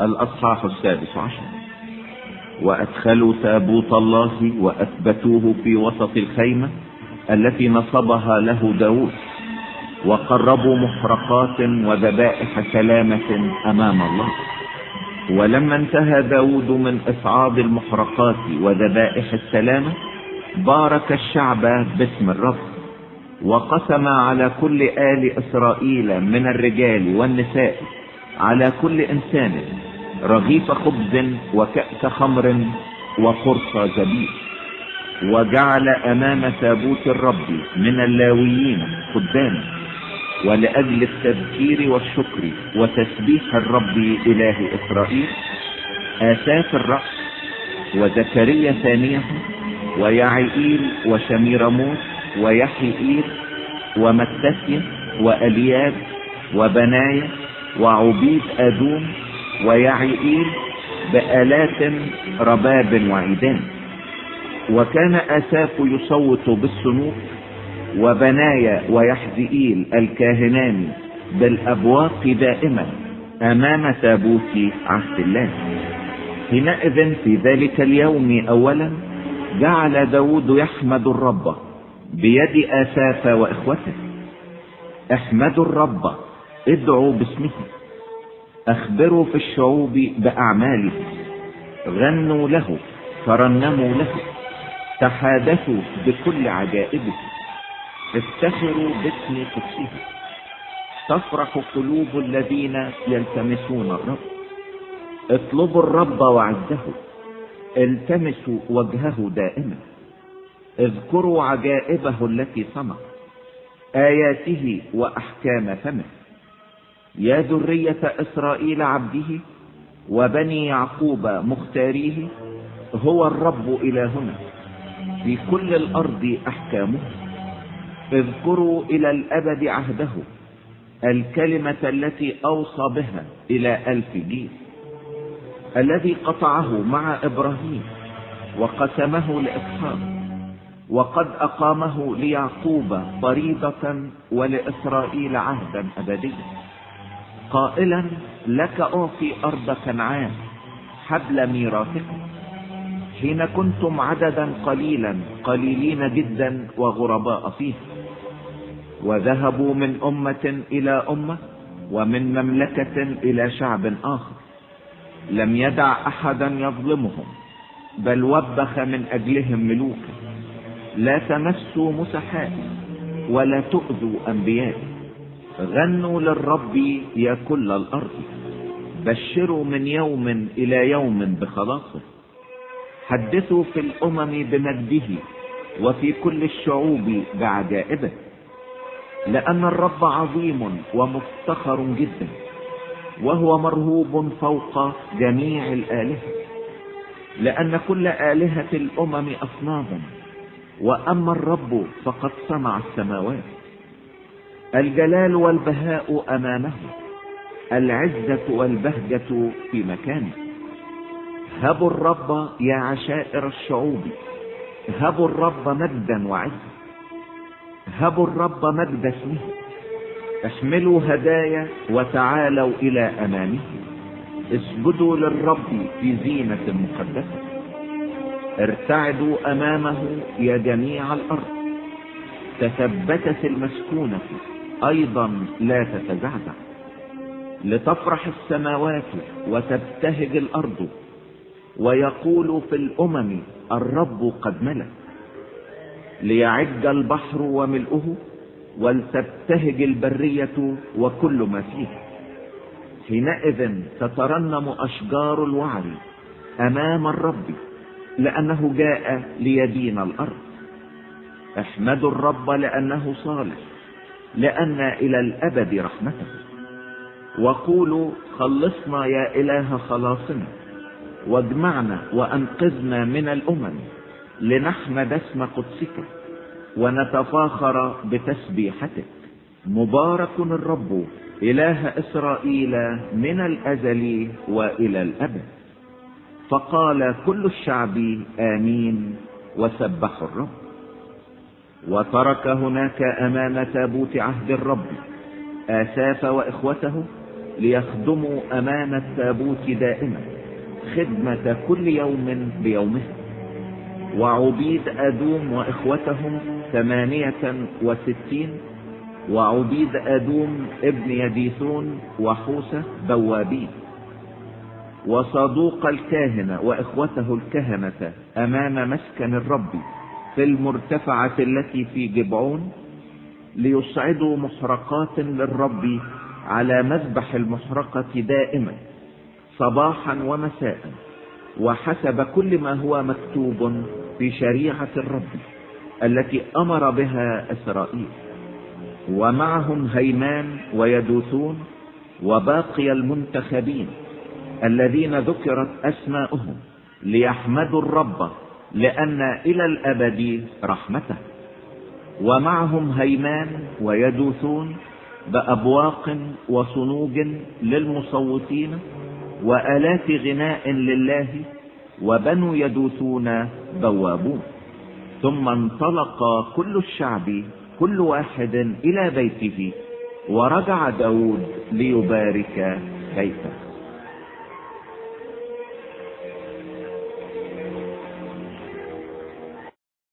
الأصحاح 16. وأدخلوا تابوت الله وأثبتوه في وسط الخيمة التي نصبها له داود، وقربوا محرقات وذبائح سلامة أمام الله. ولما انتهى داود من إصعاد المحرقات وذبائح السلامة، بارك الشعب باسم الرب، وقسم على كل آل إسرائيل من الرجال والنساء على كل إنسان رغيف خبز وكأس خمر وقرص زبيب. وجعل أمام تابوت الرب من اللاويين خداما، ولأجل التذكير والشكر وتسبيح الرب إله إسرائيل آساف الرأس وزكريا ثانيه ويعيئيل وشميرموت ويحيئيل ومتسيا وألياب وبنايا وعبيد أدوم ويعيئيل بآلات رباب وعيدان. وكان آساف يصوت بالصنوف، وبنايا ويحزئيل الكاهنان بالأبواق دائما أمام تابوت عهد الله. حينئذ في ذلك اليوم أولا جعل داود يحمد الرب بيد آساف وإخوته. احمدوا الرب، ادعوا باسمه، اخبروا في الشعوب بأعماله، غنوا له، ترنموا له، تحادثوا بكل عجائبه، افتخروا باسم قدسه. تفرح قلوب الذين يلتمسون الرب. اطلبوا الرب وعزه، التمسوا وجهه دائما. اذكروا عجائبه التي صنع، آياته وأحكام فمه. يا ذرية إسرائيل عبده وبني يعقوب مختاريه، هو الرب إلهنا في كل الأرض أحكامه. اذكروا إلى الأبد عهده، الكلمة التي أوصى بها إلى 1000 جيل، الذي قطعه مع إبراهيم وقسمه لإسحاق، وقد أقامه ليعقوب فريضة ولإسرائيل عهدا أبديا، قائلا لك أعطي أرض كنعان حبل ميراثكم، حين كنتم عددا قليلا قليلين جدا وغرباء فيه. وذهبوا من أمة إلى أمة ومن مملكة إلى شعب آخر، لم يدع أحدا يظلمهم، بل وبخ من أجلهم ملوكا. لا تمسوا مسحاء ولا تؤذوا أنبياء. غنوا للرب يا كل الأرض، بشروا من يوم إلى يوم بخلاصه. حدثوا في الأمم بمجده وفي كل الشعوب بعجائبه. لأن الرب عظيم ومفتخر جدا، وهو مرهوب فوق جميع الآلهة. لأن كل آلهة الأمم أصناما، وأما الرب فقد صنع السماوات. الجلال والبهاء أمامه، العزة والبهجة في مكانه. هبوا الرب يا عشائر الشعوب، هبوا الرب مجدا وعزا، هبوا الرب مجد اسمه. احملوا هدايا وتعالوا إلى أمامه، اسجدوا للرب في زينة مقدسة. ارتعدوا أمامه يا جميع الأرض، تثبتت المسكونة أيضا لا تتزعزع. لتفرح السماوات وتبتهج الأرض، ويقول في الأمم الرب قد ملك. ليعج البحر وملؤه، ولتبتهج البرية وكل ما فيها. حينئذ تترنم أشجار الوعر أمام الرب، لأنه جاء ليدين الأرض. احمدوا الرب لأنه صالح، لأن إلى الأبد رحمته. وقولوا خلصنا يا إله خلاصنا، واجمعنا وأنقذنا من الأمم، لنحمد اسم قدسك ونتفاخر بتسبيحتك. مبارك الرب إله إسرائيل من الأزل وإلى الأبد. فقال كل الشعب آمين وسبحوا الرب. وترك هناك أمام تابوت عهد الرب آساف وإخوته ليخدموا أمام التابوت دائما خدمة كل يوم بيومه. وعبيد أدوم وإخوتهم 68، وعبيد أدوم ابن يديثون وحوسة بوابين. وصدوق الكاهنة وإخوته الكهنة أمام مسكن الرب في المرتفعة التي في جبعون، ليصعدوا محرقات للرب على مذبح المحرقة دائما صباحا ومساء، وحسب كل ما هو مكتوب في شريعة الرب التي أمر بها إسرائيل. ومعهم هيمان ويدوثون وباقي المنتخبين الذين ذكرت أسماؤهم، ليحمدوا الرب لأن إلى الأبد رحمته. ومعهم هيمان ويدوثون بأبواق وصنوج للمصوتين وآلات غناء لله، وبنو يدوثون بوابون. ثم انطلق كل الشعب كل واحد إلى بيته، ورجع داود ليبارك بيته.